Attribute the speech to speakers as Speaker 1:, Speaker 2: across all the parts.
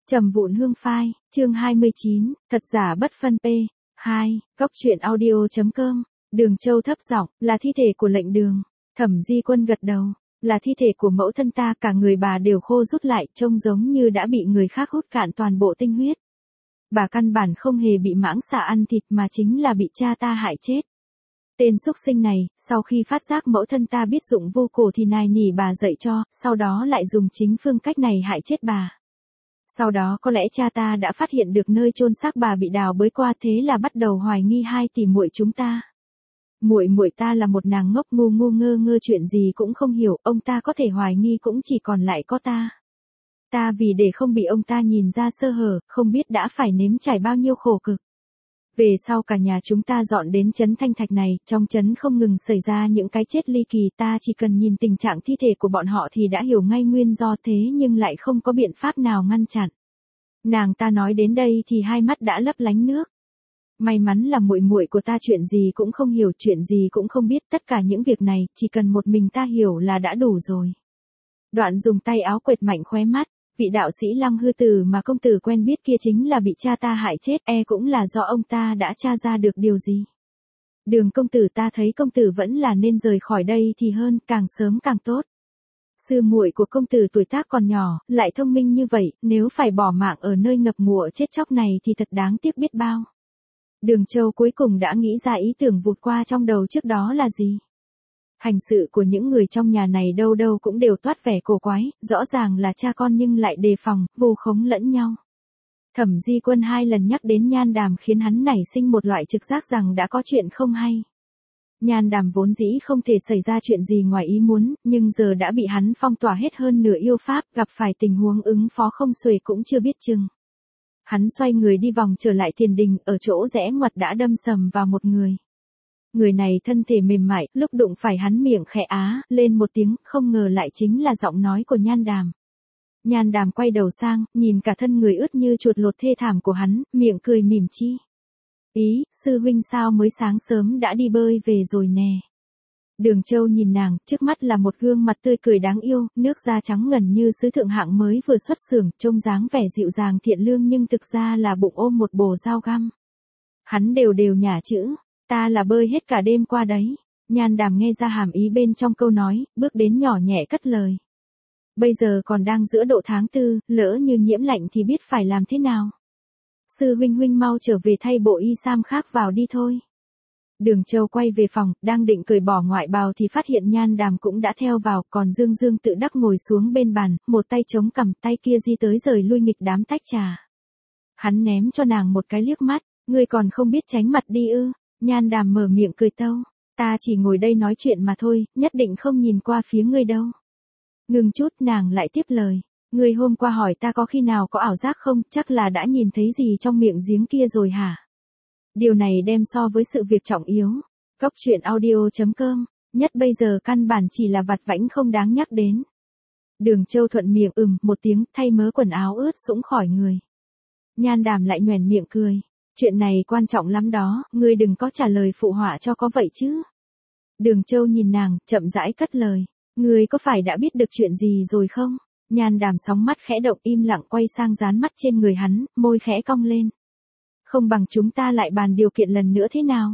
Speaker 1: Trầm vụn hương phai, chương 29, thật giả bất phân p. 2, góc truyện audio.com, Đường Châu thấp giọng, là thi thể của lệnh Đường. Thẩm Di Quân gật đầu, là thi thể của mẫu thân ta, cả người bà đều khô rút lại, trông giống như đã bị người khác hút cạn toàn bộ tinh huyết. Bà căn bản không hề bị mãng xà ăn thịt mà chính là bị cha ta hại chết. Tên xúc sinh này, sau khi phát giác mẫu thân ta biết dụng vô cổ thì nài nỉ bà dạy cho, sau đó lại dùng chính phương cách này hại chết bà. Sau đó có lẽ cha ta đã phát hiện được nơi chôn xác bà bị đào bới qua, thế là bắt đầu hoài nghi hai tỷ muội chúng ta. Muội muội ta là một nàng ngốc ngu ngơ ngơ chuyện gì cũng không hiểu, ông ta có thể hoài nghi cũng chỉ còn lại có ta. Ta vì để không bị ông ta nhìn ra sơ hở, không biết đã phải nếm trải bao nhiêu khổ cực. Về sau cả nhà chúng ta dọn đến trấn Thanh Thạch này, trong trấn không ngừng xảy ra những cái chết ly kỳ, ta chỉ cần nhìn tình trạng thi thể của bọn họ thì đã hiểu ngay nguyên do, thế nhưng lại không có biện pháp nào ngăn chặn. Nàng ta nói đến đây thì hai mắt đã lấp lánh nước. May mắn là muội muội của ta chuyện gì cũng không hiểu, chuyện gì cũng không biết, tất cả những việc này chỉ cần một mình ta hiểu là đã đủ rồi. Đoạn dùng tay áo quệt mạnh khóe mắt. Vị đạo sĩ Lăng Hư Tử mà công tử quen biết kia chính là bị cha ta hại chết, cũng là do ông ta đã tra ra được điều gì. Đường công tử, ta thấy công tử vẫn là nên rời khỏi đây thì hơn, càng sớm càng tốt. Sư muội của công tử tuổi tác còn nhỏ, lại thông minh như vậy, nếu phải bỏ mạng ở nơi ngập ngụa chết chóc này thì thật đáng tiếc biết bao. Đường Châu cuối cùng đã nghĩ ra ý tưởng vụt qua trong đầu trước đó là gì. Hành sự của những người trong nhà này đâu đâu cũng đều toát vẻ cổ quái, rõ ràng là cha con nhưng lại đề phòng, vu khống lẫn nhau. Thẩm Di Quân hai lần nhắc đến Nhan Đàm khiến hắn nảy sinh một loại trực giác rằng đã có chuyện không hay. Nhan Đàm vốn dĩ không thể xảy ra chuyện gì ngoài ý muốn, nhưng giờ đã bị hắn phong tỏa hết hơn nửa yêu pháp, gặp phải tình huống ứng phó không xuể cũng chưa biết chừng. Hắn xoay người đi vòng trở lại thiền đình, ở chỗ rẽ ngoặt đã đâm sầm vào một người. Người này thân thể mềm mại, lúc đụng phải hắn miệng khẽ á lên một tiếng, không ngờ lại chính là giọng nói của Nhan Đàm. Nhan Đàm quay đầu sang, nhìn cả thân người ướt như chuột lột thê thảm của hắn, miệng cười mỉm chi. Ý, sư huynh sao mới sáng sớm đã đi bơi về rồi nè. Đường Châu nhìn nàng, trước mắt là một gương mặt tươi cười đáng yêu, nước da trắng ngần như sứ thượng hạng mới vừa xuất xưởng, trông dáng vẻ dịu dàng thiện lương nhưng thực ra là bụng ôm một bồ dao găm. Hắn đều nhả chữ. Ta là bơi hết cả đêm qua đấy. Nhan Đàm nghe ra hàm ý bên trong câu nói, bước đến nhỏ nhẹ cất lời. Bây giờ còn đang giữa độ tháng 4, lỡ như nhiễm lạnh thì biết phải làm thế nào. Sư huynh mau trở về thay bộ y sam khác vào đi thôi. Đường Châu quay về phòng, đang định cởi bỏ ngoại bào thì phát hiện Nhan Đàm cũng đã theo vào, còn Dương tự đắc ngồi xuống bên bàn, một tay chống cằm, tay kia di tới rời lui nghịch đám tách trà. Hắn ném cho nàng một cái liếc mắt, ngươi còn không biết tránh mặt đi ư? Nhan Đàm mở miệng cười tâu, ta chỉ ngồi đây nói chuyện mà thôi, nhất định không nhìn qua phía ngươi đâu. Ngừng chút nàng lại tiếp lời, ngươi hôm qua hỏi ta có khi nào có ảo giác không, chắc là đã nhìn thấy gì trong miệng giếng kia rồi hả? Điều này đem so với sự việc trọng yếu. Góc truyện audio.com, nhất bây giờ căn bản chỉ là vặt vãnh không đáng nhắc đến. Đường Châu thuận miệng một tiếng, thay mớ quần áo ướt sũng khỏi người. Nhan Đàm lại nhoẻn miệng cười. Chuyện này quan trọng lắm đó, ngươi đừng có trả lời phụ họa cho có vậy chứ. Đường Châu nhìn nàng, chậm rãi cất lời. Ngươi có phải đã biết được chuyện gì rồi không? Nhan Đàm sóng mắt khẽ động, im lặng quay sang dán mắt trên người hắn, môi khẽ cong lên. Không bằng chúng ta lại bàn điều kiện lần nữa thế nào?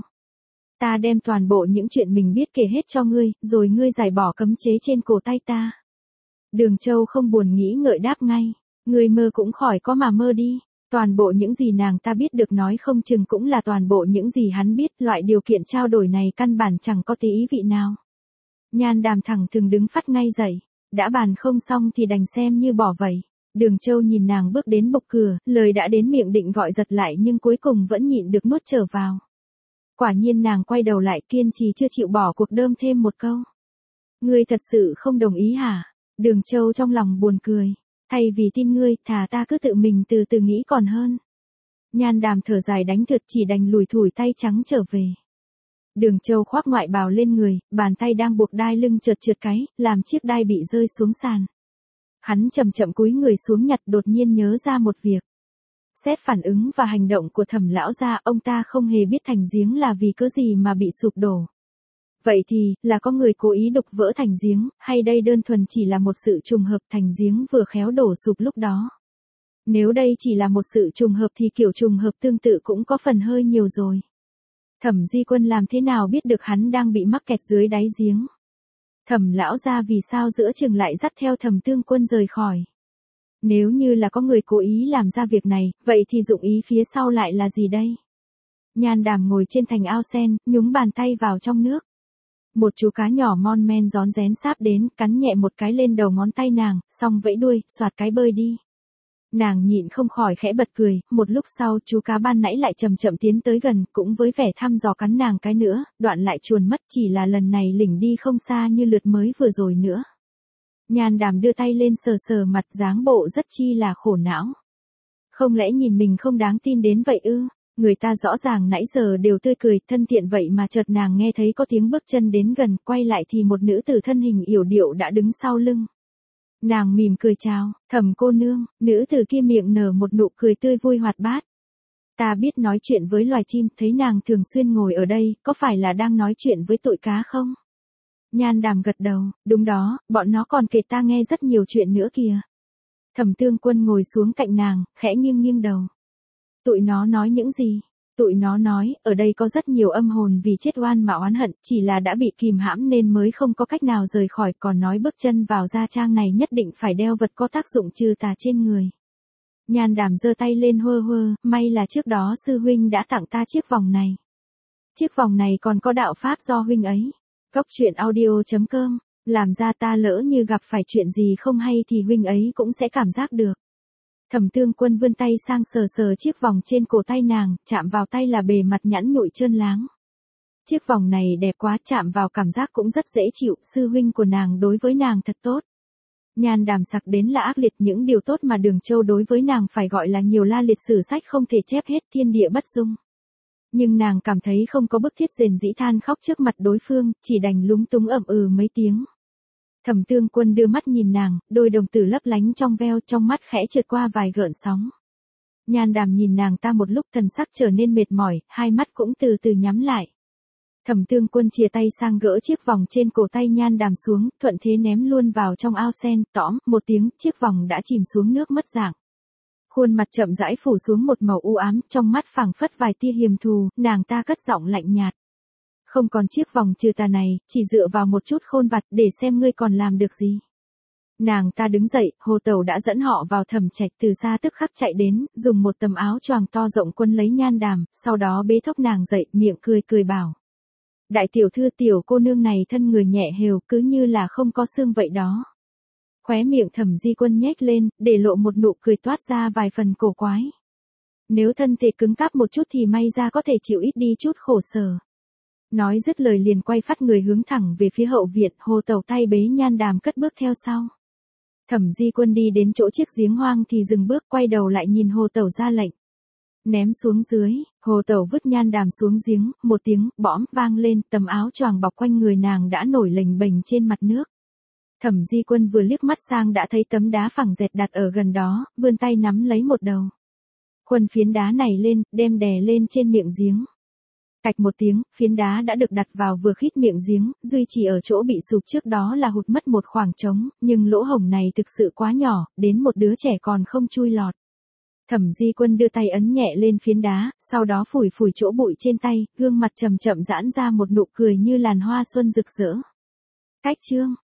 Speaker 1: Ta đem toàn bộ những chuyện mình biết kể hết cho ngươi, rồi ngươi giải bỏ cấm chế trên cổ tay ta. Đường Châu không buồn nghĩ ngợi đáp ngay. Ngươi mơ cũng khỏi có mà mơ đi. Toàn bộ những gì nàng ta biết được nói không chừng cũng là toàn bộ những gì hắn biết, loại điều kiện trao đổi này căn bản chẳng có tí ý vị nào. Nhan Đàm thẳng thừng đứng phắt ngay dậy, đã bàn không xong thì đành xem như bỏ vậy. Đường Châu nhìn nàng bước đến bục cửa, lời đã đến miệng định gọi giật lại nhưng cuối cùng vẫn nhịn được nuốt trở vào. Quả nhiên nàng quay đầu lại kiên trì chưa chịu bỏ cuộc, đơm thêm một câu. Ngươi thật sự không đồng ý hả? Đường Châu trong lòng buồn cười. Thay vì tin ngươi, thà ta cứ tự mình từ từ nghĩ còn hơn. Nhan Đàm thở dài đánh thượt, chỉ đành lủi thủi tay trắng trở về. Đường Châu khoác ngoại bào lên người, bàn tay đang buộc đai lưng trượt cái, làm chiếc đai bị rơi xuống sàn. Hắn chậm chậm cúi người xuống nhặt, đột nhiên nhớ ra một việc. Xét phản ứng và hành động của Thẩm lão gia, ông ta không hề biết thành giếng là vì cớ gì mà bị sụp đổ. Vậy thì, là có người cố ý đục vỡ thành giếng, hay đây đơn thuần chỉ là một sự trùng hợp, thành giếng vừa khéo đổ sụp lúc đó. Nếu đây chỉ là một sự trùng hợp thì kiểu trùng hợp tương tự cũng có phần hơi nhiều rồi. Thẩm Di Quân làm thế nào biết được hắn đang bị mắc kẹt dưới đáy giếng. Thẩm lão gia vì sao giữa chừng lại dắt theo Thẩm Tương Quân rời khỏi. Nếu như là có người cố ý làm ra việc này, vậy thì dụng ý phía sau lại là gì đây? Nhan Đàm ngồi trên thành ao sen, nhúng bàn tay vào trong nước. Một chú cá nhỏ mon men rón rén sáp đến, cắn nhẹ một cái lên đầu ngón tay nàng, xong vẫy đuôi, xoạt cái bơi đi. Nàng nhịn không khỏi khẽ bật cười, một lúc sau chú cá ban nãy lại chậm chậm tiến tới gần, cũng với vẻ thăm dò cắn nàng cái nữa, đoạn lại chuồn mất, chỉ là lần này lỉnh đi không xa như lượt mới vừa rồi nữa. Nhan Đàm đưa tay lên sờ sờ mặt, dáng bộ rất chi là khổ não. Không lẽ nhìn mình không đáng tin đến vậy ư? Người ta rõ ràng nãy giờ đều tươi cười, thân thiện vậy mà chợt nàng nghe thấy có tiếng bước chân đến gần, quay lại thì một nữ tử thân hình yểu điệu đã đứng sau lưng. Nàng mỉm cười chào, Thẩm cô nương, nữ tử kia miệng nở một nụ cười tươi vui hoạt bát. Ta biết nói chuyện với loài chim, thấy nàng thường xuyên ngồi ở đây, có phải là đang nói chuyện với tụi cá không? Nhan Đàm gật đầu, đúng đó, bọn nó còn kể ta nghe rất nhiều chuyện nữa kìa. Thẩm Tương Quân ngồi xuống cạnh nàng, khẽ nghiêng nghiêng đầu. Tụi nó nói những gì? Tụi nó nói, ở đây có rất nhiều âm hồn vì chết oan mà oán hận, chỉ là đã bị kìm hãm nên mới không có cách nào rời khỏi, còn nói bước chân vào gia trang này nhất định phải đeo vật có tác dụng trừ tà trên người. Nhan Đàm giơ tay lên hơ hơ, may là trước đó sư huynh đã tặng ta chiếc vòng này. Chiếc vòng này còn có đạo pháp do huynh ấy. Góc truyện audio.com, làm ra ta lỡ như gặp phải chuyện gì không hay thì huynh ấy cũng sẽ cảm giác được. Thẩm Tương Quân vươn tay sang sờ sờ chiếc vòng trên cổ tay nàng, chạm vào tay là bề mặt nhẵn nhụi trơn láng. Chiếc vòng này đẹp quá, chạm vào cảm giác cũng rất dễ chịu, sư huynh của nàng đối với nàng thật tốt. Nhan Đàm sặc đến là ác liệt, những điều tốt mà Đường Châu đối với nàng phải gọi là nhiều la liệt sử sách không thể chép hết, thiên địa bất dung. Nhưng nàng cảm thấy không có bức thiết rền rĩ than khóc trước mặt đối phương, chỉ đành lúng túng ậm ừ mấy tiếng. Thẩm Tương Quân đưa mắt nhìn nàng, đôi đồng tử lấp lánh trong veo, trong mắt khẽ trượt qua vài gợn sóng. Nhan Đàm nhìn nàng ta một lúc, thần sắc trở nên mệt mỏi, hai mắt cũng từ từ nhắm lại. Thẩm Tương Quân chìa tay sang gỡ chiếc vòng trên cổ tay Nhan Đàm xuống, thuận thế ném luôn vào trong ao sen, tõm một tiếng, chiếc vòng đã chìm xuống nước mất dạng. Khuôn mặt chậm rãi phủ xuống một màu u ám, trong mắt phảng phất vài tia hiềm thù, nàng ta cất giọng lạnh nhạt. Không còn chiếc vòng trừ tà này, chỉ dựa vào một chút khôn vặt để xem ngươi còn làm được gì. Nàng ta đứng dậy, Hồ Tẩu đã dẫn họ vào Thẩm Trạch, từ xa tức khắc chạy đến, dùng một tấm áo choàng to rộng quấn lấy Nhan Đàm, sau đó bế thốc nàng dậy, miệng cười cười bảo. Đại tiểu thư, tiểu cô nương này thân người nhẹ hều, cứ như là không có xương vậy đó. Khóe miệng Thẩm Di Quân nhếch lên, để lộ một nụ cười toát ra vài phần cổ quái. Nếu thân thể cứng cáp một chút thì may ra có thể chịu ít đi chút khổ sở. Nói dứt lời liền quay phát người hướng thẳng về phía hậu viện, Hồ Tẩu tay bế Nhan Đàm cất bước theo sau. Thẩm Di Quân đi đến chỗ chiếc giếng hoang thì dừng bước, quay đầu lại nhìn Hồ Tẩu ra lệnh. Ném xuống dưới, Hồ Tẩu vứt Nhan Đàm xuống giếng, một tiếng bõm vang lên, tấm áo choàng bọc quanh người nàng đã nổi lềnh bềnh trên mặt nước. Thẩm Di Quân vừa liếc mắt sang đã thấy tấm đá phẳng dẹt đặt ở gần đó, vươn tay nắm lấy một đầu. Khuân phiến đá này lên, đem đè lên trên miệng giếng. Cạch một tiếng, phiến đá đã được đặt vào vừa khít miệng giếng, duy chỉ ở chỗ bị sụp trước đó là hụt mất một khoảng trống, nhưng lỗ hổng này thực sự quá nhỏ, đến một đứa trẻ còn không chui lọt. Thẩm Di Quân đưa tay ấn nhẹ lên phiến đá, sau đó phủi phủi chỗ bụi trên tay, gương mặt chậm chậm giãn ra một nụ cười như làn hoa xuân rực rỡ. Cách chương